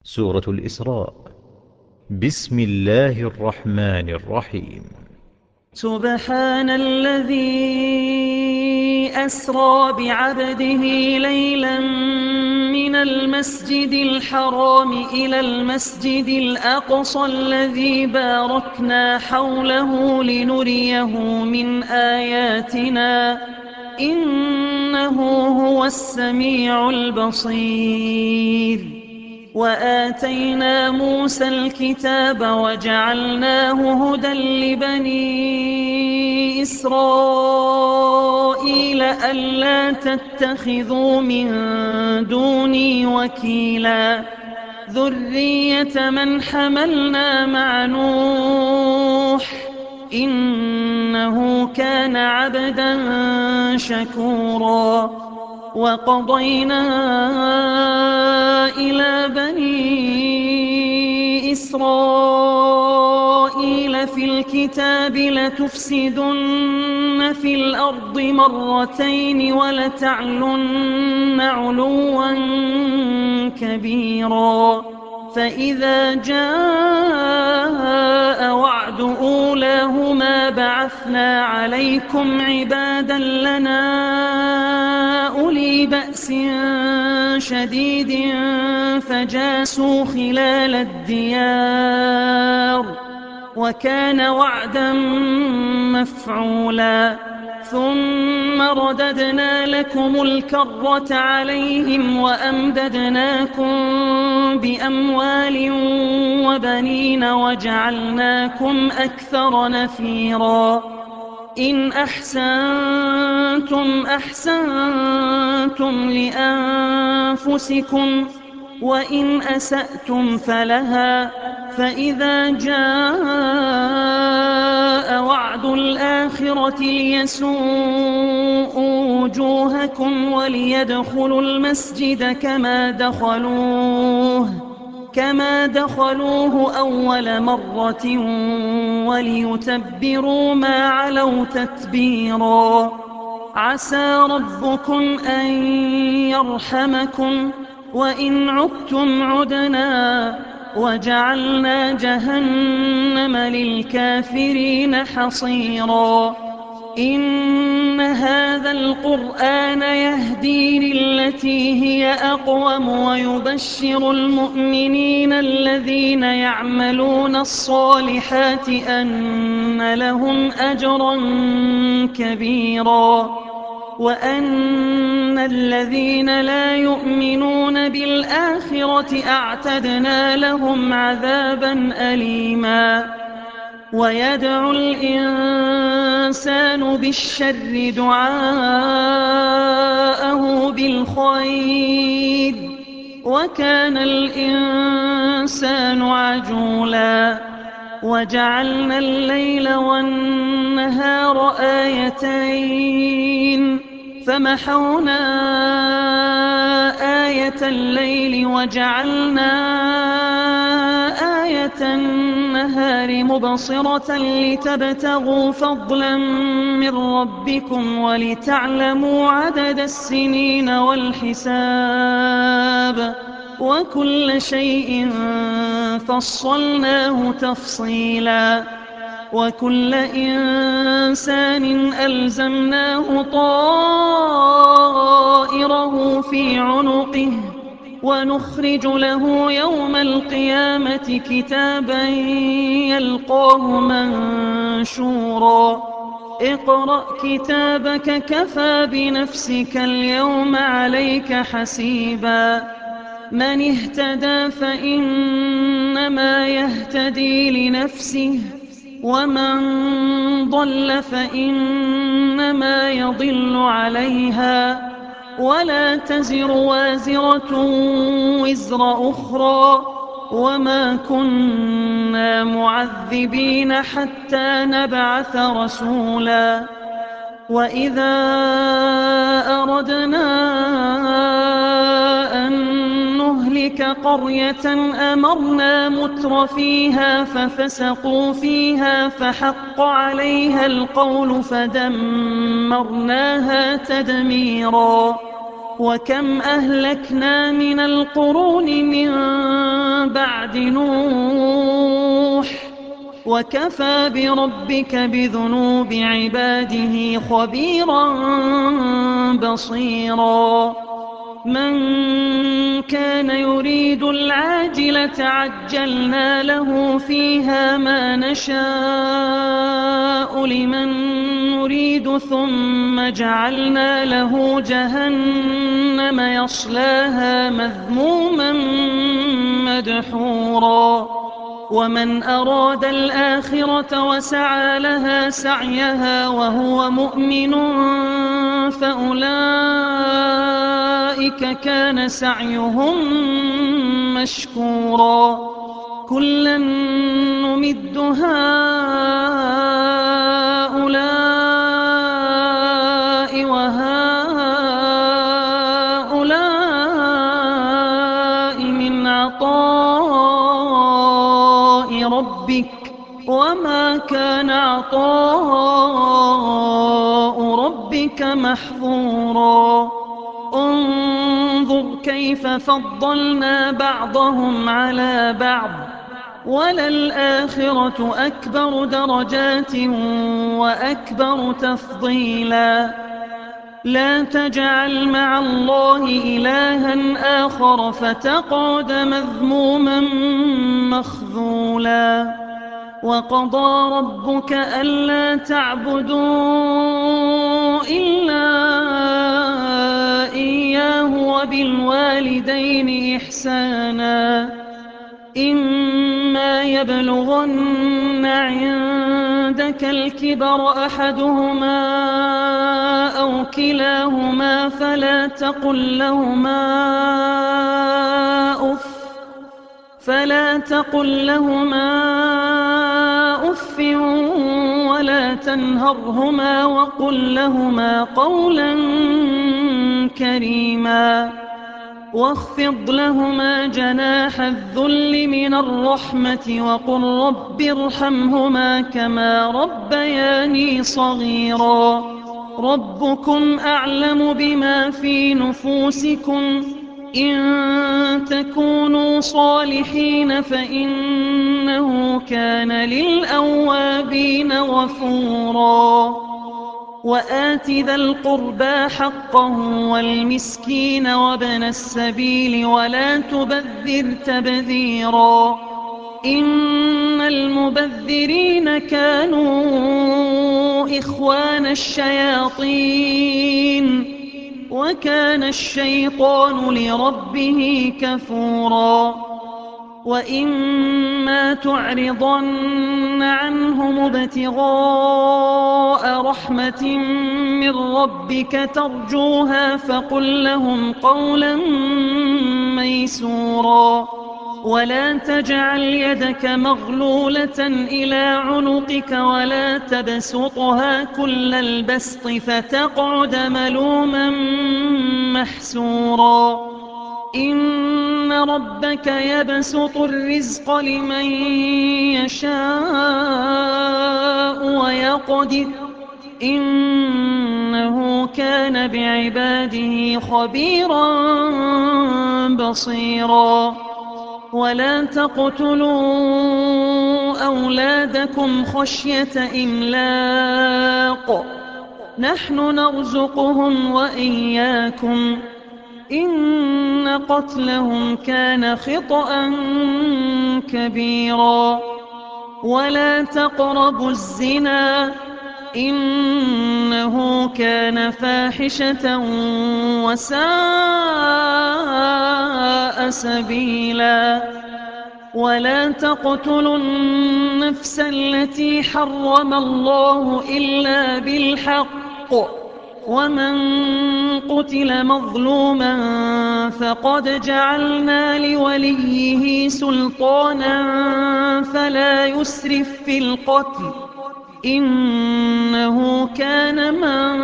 سورة الإسراء. بسم الله الرحمن الرحيم. سبحان الذي أسرى بعبده ليلا من المسجد الحرام إلى المسجد الأقصى الذي باركنا حوله لنريه من آياتنا إنه هو السميع البصير. وآتينا موسى الكتاب وجعلناه هدى لبني إسرائيل ألا تتخذوا من دوني وكيلا ذرية من حملنا مع نوح إنه كان عبدا شكورا. وقضينا إلى بني إسرائيل في الكتاب لتفسدن في الأرض مرتين ولتعلن علوا كبيرا. فإذا جاء وعد أولاهما بعثنا عليكم عبادا لنا أولي بأس شديد فجاسوا خلال الديار وكان وعدا مفعولا. ثم رددنا لكم الكرة عليهم وأمددناكم بأموال وبنين وجعلناكم أكثر نفيرا. إن أحسنتم أحسنتم لأنفسكم وإن أسأتم فلها. فإذا جاء وعد الآخرة ليسوءوا وجوهكم وليدخلوا المسجد كما دخلوه أول مرة وليتبروا ما علوا تتبيرا. عسى ربكم أن يرحمكم وإن عدتم عدنا وجعلنا جهنم للكافرين حصيرا. إن هذا القرآن يهدي للتي هي أقوم ويبشر المؤمنين الذين يعملون الصالحات أن لهم أجرا كبيرا وأن الذين لا يؤمنون بالآخرة أعتدنا لهم عذابا أليما. ويدعو الإنسان بالشر دعاءه بالخير وكان الإنسان عجولا. وجعلنا الليل والنهار آيتين فمحونا آية الليل وجعلنا آية النهار مبصرة لتبتغوا فضلا من ربكم ولتعلموا عدد السنين والحساب وكل شيء فصلناه تفصيلا. وكل إنسان ألزمناه طائره في عنقه ونخرج له يوم القيامة كتابا يلقاه منشورا. اقرأ كتابك كفى بنفسك اليوم عليك حسيبا. من اهتدى فإنما يهتدي لنفسه ومن ضل فإنما يضل عليها ولا تزر وازرة وزر أخرى وما كنا معذبين حتى نبعث رسولا. وإذا أردنا أن نهلك قرية أمرنا متر فيها ففسقوا فيها فحق عليها القول فدمرناها تدميرا. وكم أهلكنا من القرون من بعد نوح وكفى بربك بذنوب عباده خبيرا بصيرا من كان يريد العاجلة عجلنا له فيها ما نشاء لمن نريد ثم جعلنا له جهنم يصلاها مذموما مدحورا ومن أراد الآخرة وسعى لها سعيها وهو مؤمن فأولئك كان سعيهم مشكورا كلا نمد هؤلاء وهؤلاء من عطاء ربك وما كان عطاء ربك محظورا انظر كيف فضلنا بعضهم على بعض وللآخرة أكبر درجات وأكبر تفضيلا لا تجعل مع الله إلها آخر فتقعد مذموما مخذولا وقضى ربك ألا تعبدوا إلا إياه وبالوالدين إحسانا إما يبلغن عندك الكبر أحدهما أو كلاهما فلا تقل لهما أف ولا تنهرهما وقل لهما قولا كريما واخفض لهما جناح الذل من الرحمة وقل رب ارحمهما كما ربياني صغيرا ربكم أعلم بما في نفوسكم إن تكونوا صالحين فإنه كان للأوابين غفورا وآت ذا القربى حقه والمسكين وابن السبيل ولا تبذر تبذيرا إن المبذرين كانوا إخوان الشياطين وكان الشيطان لربه كفورا وإما تعرضن عنهم ابتغاء رحمة من ربك ترجوها فقل لهم قولا ميسورا ولا تجعل يدك مغلولة إلى عنقك ولا تبسطها كل البسط فتقعد ملوما محسورا إن ربك يبسط الرزق لمن يشاء ويقدر إنه كان بعباده خبيرا بصيرا ولا تقتلوا أولادكم خشية إملاق نحن نرزقهم وإياكم إن قتلهم كان خطأ كبيرا ولا تقربوا الزنا إنه كان فاحشة وساء سبيلا ولا تقتلوا النفس التي حرم الله إلا بالحق ومن قتل مظلوما فقد جعلنا لوليه سلطانا فلا يسرف في القتل إنه كان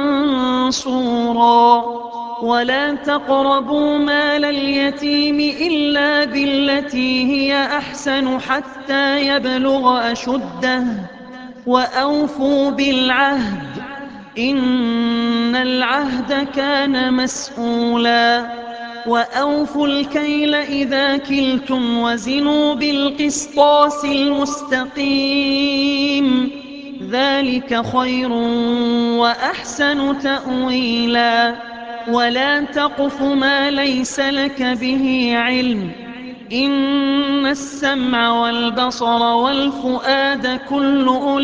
منصورا ولا تقربوا مال اليتيم إلا بالتي هي أحسن حتى يبلغ أشده وأوفوا بالعهد إن العهد كان مسؤولا وأوفوا الكيل إذا كلتم وزنوا بالقسطاس المستقيم ذلك خير وأحسن تأويلا ولا تقف ما ليس لك به علم إن السمع والبصر والفؤاد كل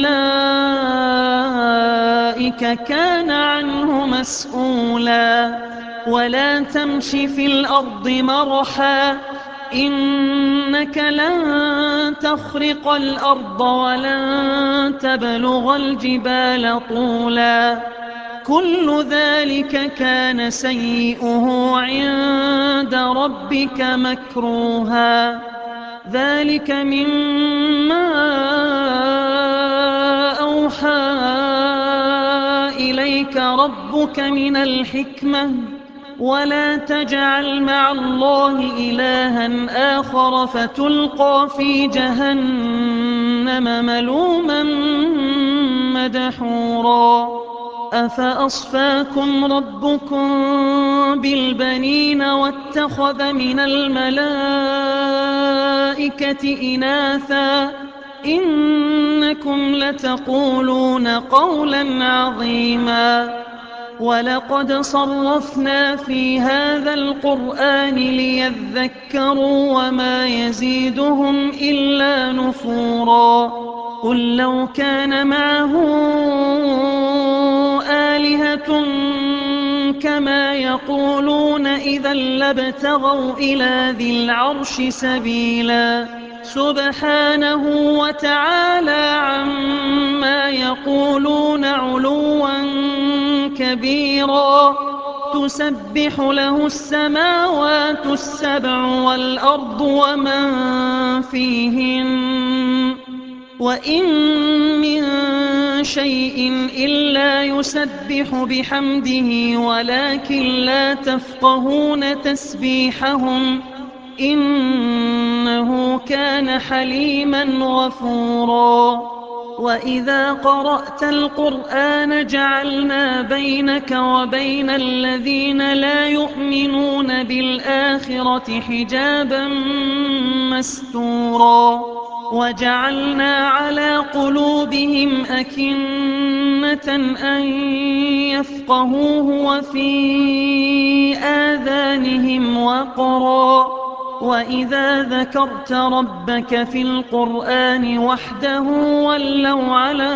أولئك كان عنه مسؤولا ولا تمش في الأرض مرحا إنك لن تخرق الأرض ولن تبلغ الجبال طولا كل ذلك كان سيئه عند ربك مكروها ذلك مما أوحى إليك ربك من الحكمة ولا تجعل مع الله إلها آخر فتلقى في جهنم ملوما مدحورا أفأصفاكم ربكم بالبنين واتخذ من الملائكة إناثا إنكم لتقولون قولا عظيما ولقد صرفنا في هذا القرآن ليذكروا وما يزيدهم إلا نفورا قل لو كان معه آلهة كما يقولون إذا لابتغوا إلى ذي العرش سبيلا سبحانه وتعالى عما يقولون علوا كبيرا تسبح له السماوات السبع والأرض ومن فيهن وإن من شيء إلا يسبح بحمده ولكن لا تفقهون تسبيحهم إنه كان حليما غفورا وإذا قرأت القرآن جعلنا بينك وبين الذين لا يؤمنون بالآخرة حجابا مستورا وجعلنا على قلوبهم أكنة أن يفقهوه وفي آذانهم وقرا وإذا ذكرت ربك في القرآن وحده ولوا على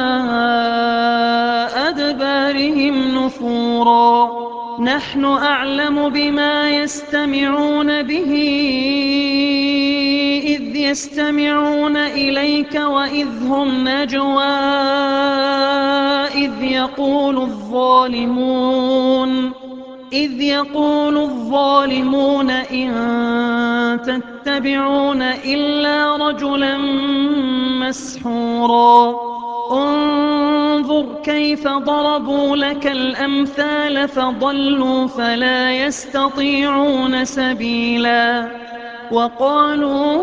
أدبارهم نفورا نحن أعلم بما يستمعون به إذ يستمعون إليك وإذ هم نجوى إذ يقول الظالمون إن تتبعون إلا رجلا مسحورا انظر كيف ضربوا لك الأمثال فضلوا فلا يستطيعون سبيلا وقالوا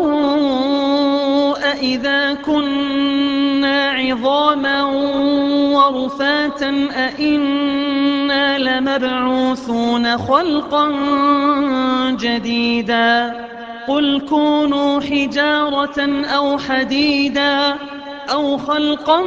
أإذا كنا عظاما ورفاتا أإنا لمبعوثون خلقا جديدا قل كونوا حجارة أو حديدا أو خلقا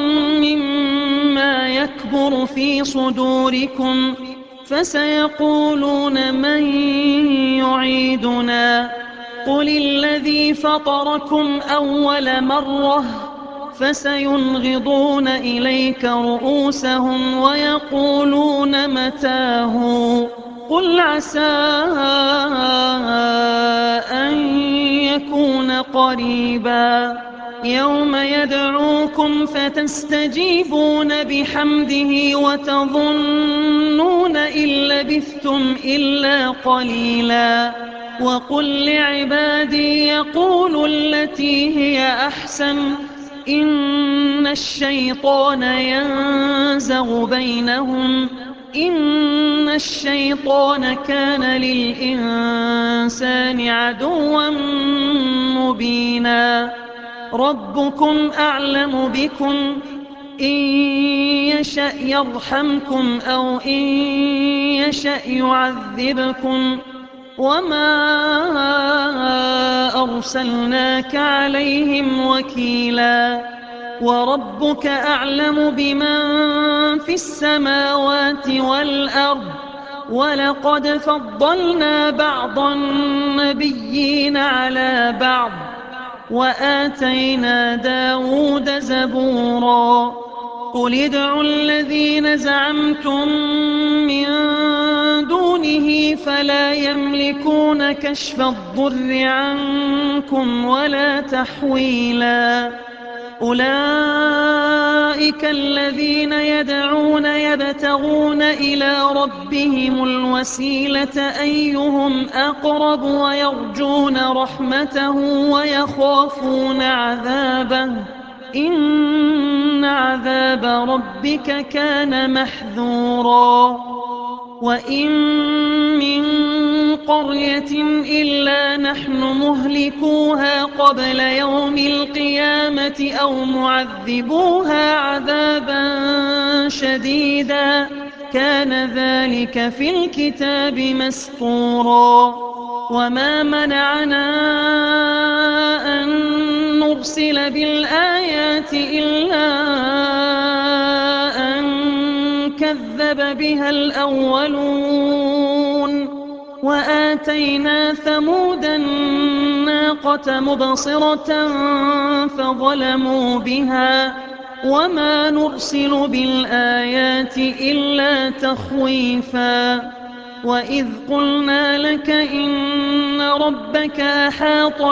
مما يكبر في صدوركم فسيقولون من يعيدنا قل الذي فطركم أول مرة فسينغضون إليك رؤوسهم ويقولون متاه قل عسى أن يكون قريبا يوم يدعوكم فتستجيبون بحمده وتظنون إن لبثتم إلا قليلا وقل لعبادي يقولوا التي هي أحسن إن الشيطان ينزغ بينهم إن الشيطان كان للإنسان عدوا مبينا ربكم أعلم بكم إن يشأ يرحمكم أو إن يشأ يعذبكم وما أرسلناك عليهم وكيلا وربك أعلم بمن في السماوات والأرض ولقد فضلنا بعض النبيين على بعض وآتينا داود زبورا قل ادعوا الذين زعمتم من دونه فلا يملكون كشف الضر عنكم ولا تحويلا أولئك الذين يدعون يبتغون إلى ربهم الوسيلة أيهم أقرب ويرجون رحمته ويخافون عذابه إن عذاب ربك كان محذورا وإن من قرية إلا نحن مهلكوها قبل يوم القيامة أو معذبوها عذابا شديدا كان ذلك في الكتاب مسطورا وما منعنا أن نرسل بالآيات إلا أن كذب بها الأولون وآتينا ثمود الناقة مبصرة فظلموا بها وما نرسل بالآيات إلا تخويفا وإذ قلنا لك إن ربك أحاط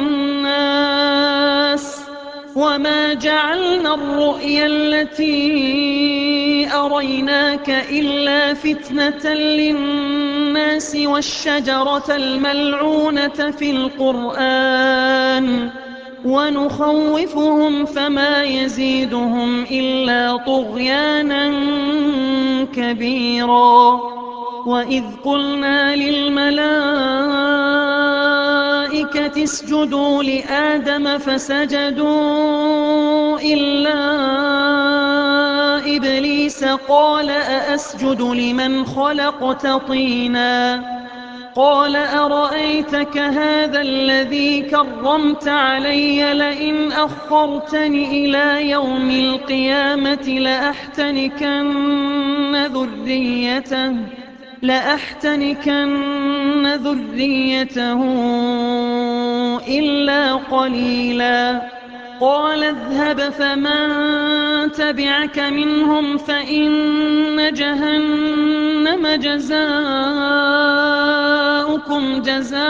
بالناس وما جعلنا الرؤيا التي أريناك إلا فتنة للناس والشجرة الملعونة في القرآن ونخوفهم فما يزيدهم إلا طغيانا كبيرا وإذ قلنا للملائكة اسجدوا لآدم فسجدوا إلا إبليس قال أأسجد لمن خلقت طينا قال أرأيتك هذا الذي كرمت علي لئن أخرتني إلى يوم القيامة لأحتنكن ذريته إلا قليلا قال اذهب فمن تبعك منهم فإن جهنم جزاؤكم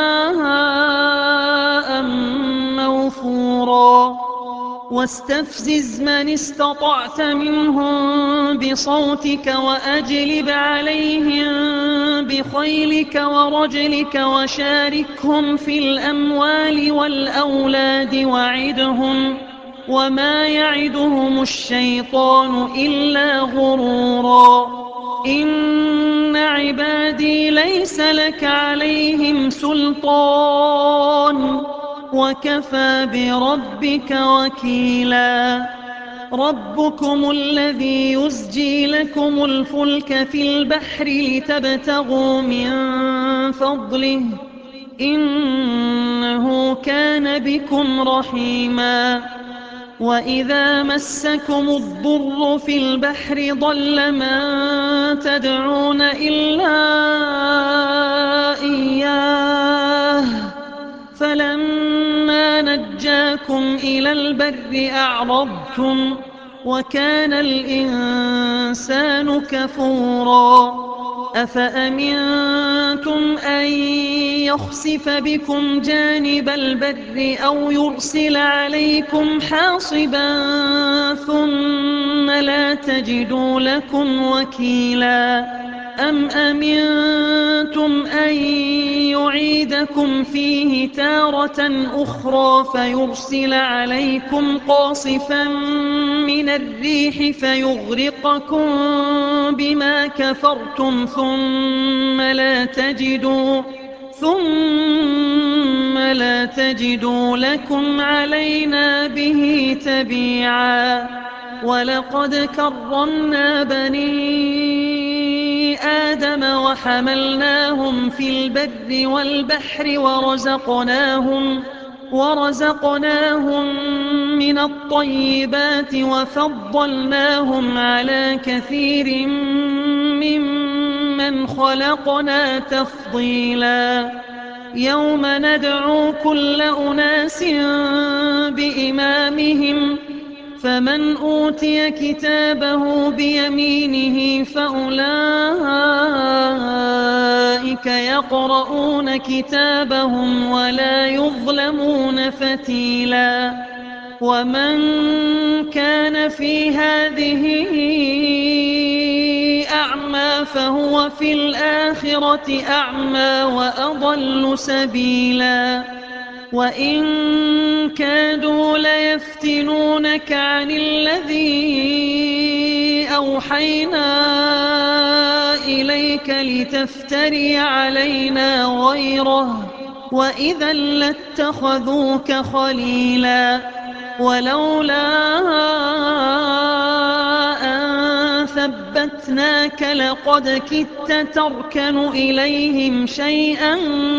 جزاء موفورا واستفزز من استطعت منهم بصوتك وأجلب عليهم بخيلك ورجلك وشاركهم في الأموال والأولاد وعدهم وما يعدهم الشيطان إلا غرورا إن عبادي ليس لك عليهم سلطان وكفى بربك وكيلا ربكم الذي يزجي لكم الفلك في البحر لتبتغوا من فضله إنه كان بكم رحيما وإذا مسكم الضر في البحر ضل من تدعون إلا إياه فلما نجاكم إلى البر أعرضتم وكان الإنسان كفورا أفأمنتم أن يخسف بكم جانب البر أو يرسل عليكم حاصبا ثم لا تجدوا لكم وكيلا أم أمنتم أن يعيدكم فيه تارة أخرى فيرسل عليكم قاصفا من الريح فيغرقكم بما كفرتم ثم لا تجدوا لكم علينا به تبيعا ولقد كرمنا بني آدم وحملناهم في البر والبحر ورزقناهم من الطيبات وفضلناهم على كثير ممن خلقنا تفضيلا يوم ندعو كل أناس بإمامهم فمن أوتي كتابه بيمينه فأولئك يقرؤون كتابهم ولا يظلمون فتيلا ومن كان في هذه أعمى فهو في الآخرة أعمى وأضل سبيلا وإن كادوا ليفتنونك عن الذي أوحينا إليك لتفتري علينا غيره وإذا لاتخذوك خليلا ولولا أن ثبتناك لقد كدت تركن إليهم شيئا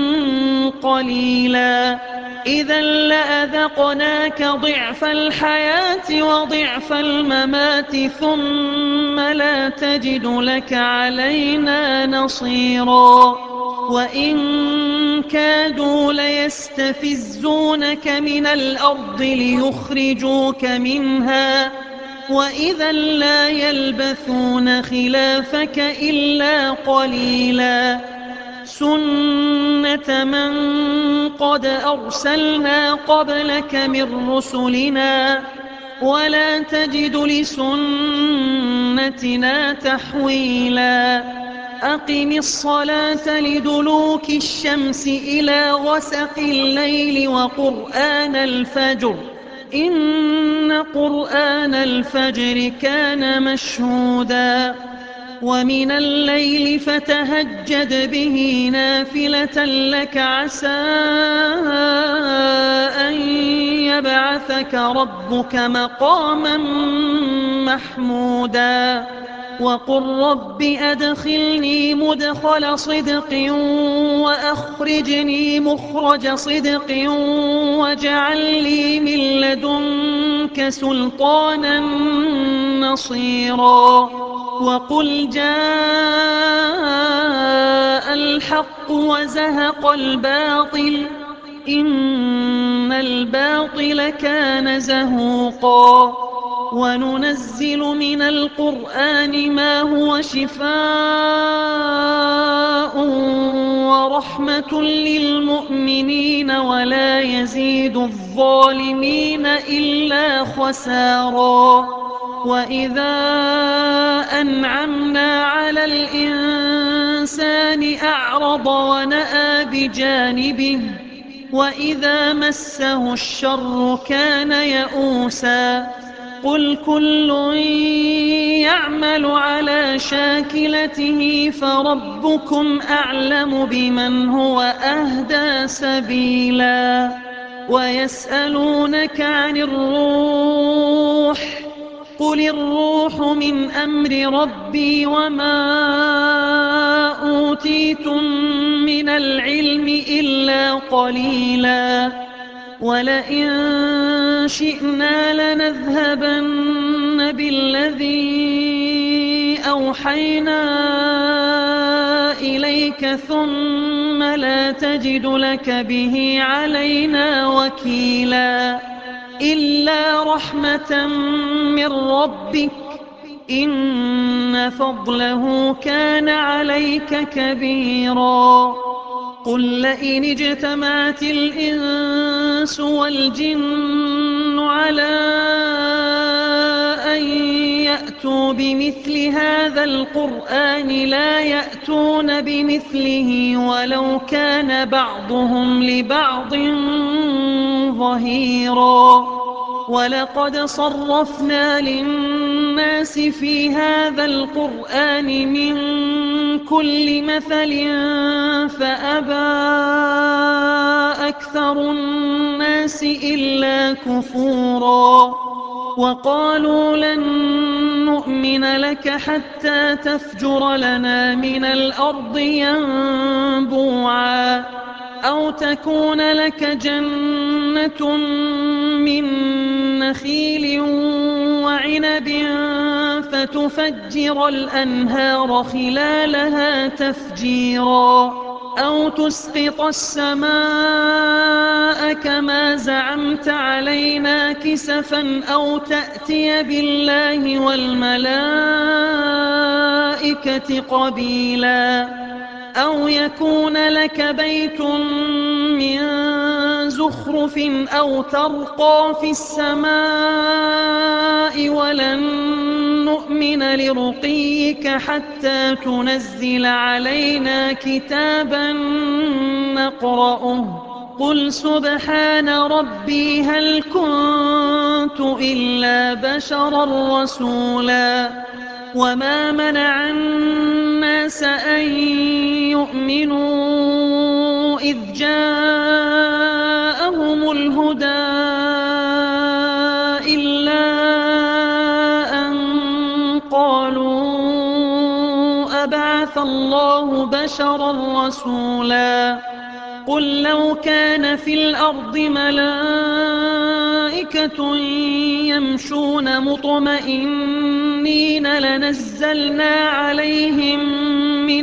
قليلا إذا لأذقناك ضعف الحياة وضعف الممات ثم لا تجد لك علينا نصيرا وإن كادوا ليستفزونك من الأرض ليخرجوك منها وإذا لا يلبثون خلافك إلا قليلا سنة من قد أرسلنا قبلك من رسلنا ولا تجد لسنتنا تحويلا أقم الصلاة لدلوك الشمس إلى غسق الليل وقرآن الفجر إن قرآن الفجر كان مشهودا ومن الليل فتهجد به نافلة لك عسى أن يبعثك ربك مقاما محمودا وقل رب أدخلني مدخل صدق وأخرجني مخرج صدق واجعل لي من لدنك سلطانا نصيرا وقل جاء الحق وزهق الباطل إن الباطل كان زهوقا وننزل من القرآن ما هو شفاء ورحمة للمؤمنين ولا يزيد الظالمين إلا خسارا وإذا أنعمنا على الإنسان أعرض ونأى بجانبه وإذا مسه الشر كان يئوسا قل كل يعمل على شاكلته فربكم أعلم بمن هو أهدى سبيلا ويسألونك عن الروح قل الروح من أمر ربي وما أوتيتم من العلم إلا قليلا ولئن شئنا لنذهبن بالذي أوحينا إليك ثم لا تجد لك به علينا وكيلا إلا رحمة من ربك إن فضله كان عليك كبيرا قل لئن اجتمعت الإنس والجن على أن يأتوا بمثل هذا القرآن لا يأتون بمثله ولو كان بعضهم لبعض ظهيرا ولقد صرفنا للناس في هذا القرآن من كل مثل فأبى أكثر الناس إلا كفورا وقالوا لن نؤمن لك حتى تفجر لنا من الأرض ينبوعا أو تكون لك جنة من نخيل وعنب فتفجر الأنهار خلالها تفجيرا أو تسقط السماء كما زعمت علينا كسفا أو تأتي بالله والملائكة قبيلا أو يكون لك بيت من زخرف أو ترقى في السماء ولن نؤمن لرقيك حتى تنزل علينا كتابا نقرأه قل سبحان ربي هل كنت إلا بشرا رسولا وما منع الناس أن يؤمنوا إذ جاءهم الهدى إلا أن قالوا أبعث الله بشرا رسولا قل لو كان في الأرض ملائكة يمشون مطمئنين لنزلنا عليهم من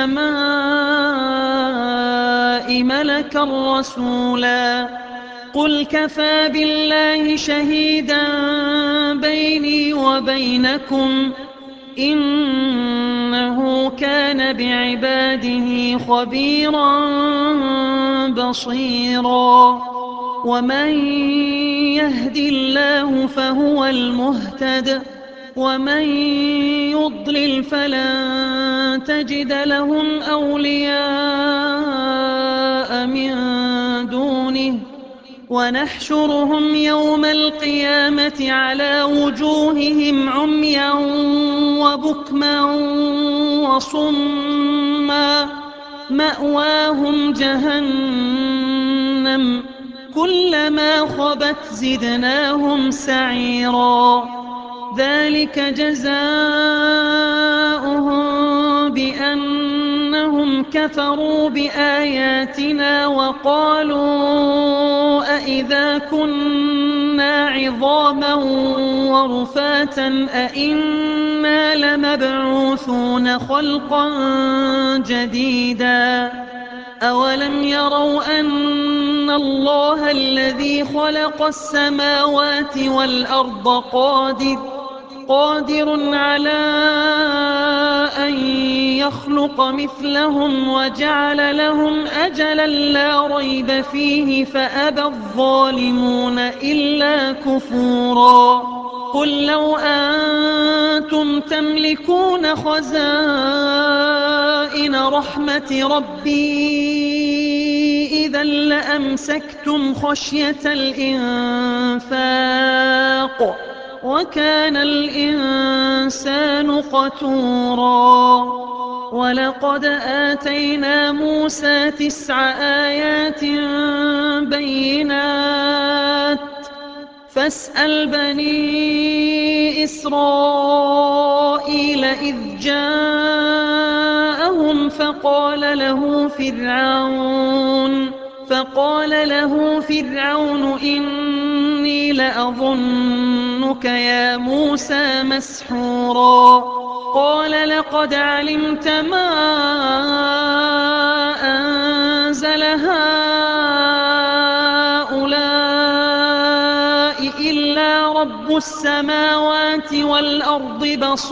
السماء ملكا رسولا قل كفى بالله شهيدا بيني وبينكم إنه كان بعباده خبيرا بصيرا ومن يهد الله فهو المهتد ومن يضلل فلن تجد لهم أولياء من دونه ونحشرهم يوم القيامة على وجوههم عميا وبكما وصما مأواهم جهنم كلما خبت زدناهم سعيرا ذلك جزاؤهم بأنهم كفروا بآياتنا وقالوا أئذا كنا عظاما ورفاتا أئنا لمبعوثون خلقا جديدا أولم يروا أن الله الذي خلق السماوات والأرض قادر على أن يخلق مثلهم وجعل لهم أجلا لا ريب فيه فأبى الظالمون إلا كفورا قل لو أنتم تملكون خزائن رحمة ربي إذا لأمسكتم خشية الإنفاق وكان الإنسان قتورا ولقد آتينا موسى 9 آيات بينات فاسأل بني إسرائيل إذ جاءهم فقال له فرعون إني لأظنك يا موسى مسحورا قال لقد علمت ما أنزل هؤلاء إلا رب السماوات والأرض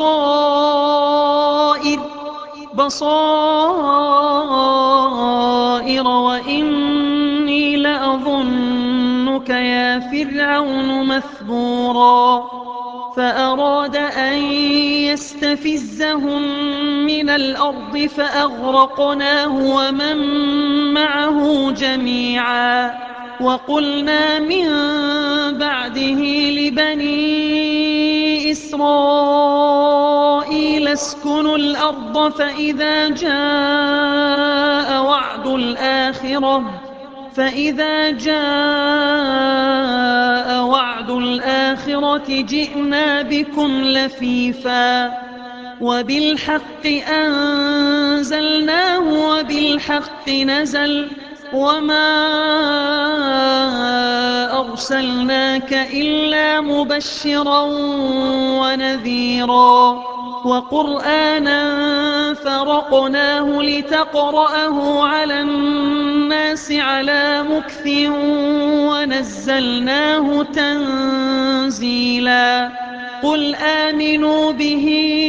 بصائر وإني لأظنك يا فرعون مثبورا فأراد أن يستفزهم من الأرض فأغرقناه ومن معه جميعا وقلنا من بعده لبني إسرائيل اسكنوا الأرض فإذا جاء وعد الآخرة الآخرة جئنا بكم لفيفا وبالحق أنزلناه وبالحق نزل وما أرسلناك إلا مبشرا ونذيرا وقرآنا فرقناه لتقرأه على الناس على مكث ونزلناه تنزيلا قل آمنوا به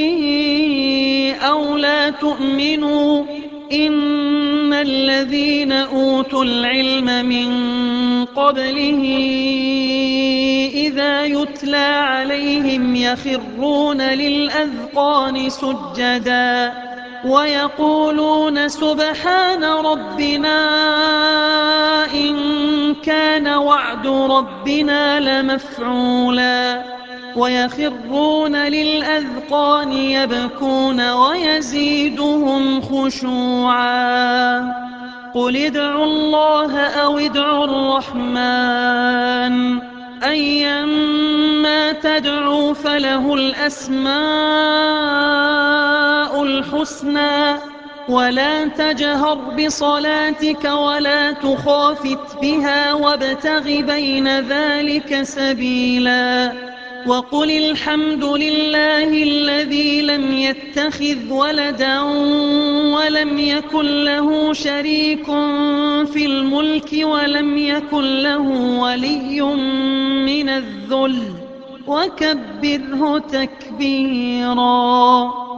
أو لا تؤمنوا إن الذين أوتوا العلم من قبله إذا يتلى عليهم يخرون للأذقان سجدا ويقولون سبحان ربنا إن كان وعد ربنا لمفعولا ويخرون للأذقان يبكون ويزيدهم خشوعا قل ادعوا الله أو ادعوا الرحمن أيما تدعوا فله الأسماء الحسنى ولا تجهر بصلاتك ولا تخافت بها وابتغ بين ذلك سبيلا وقل الحمد لله الذي لم يتخذ ولدا ولم يكن له شريك في الملك ولم يكن له ولي من الذل وكبره تكبيرا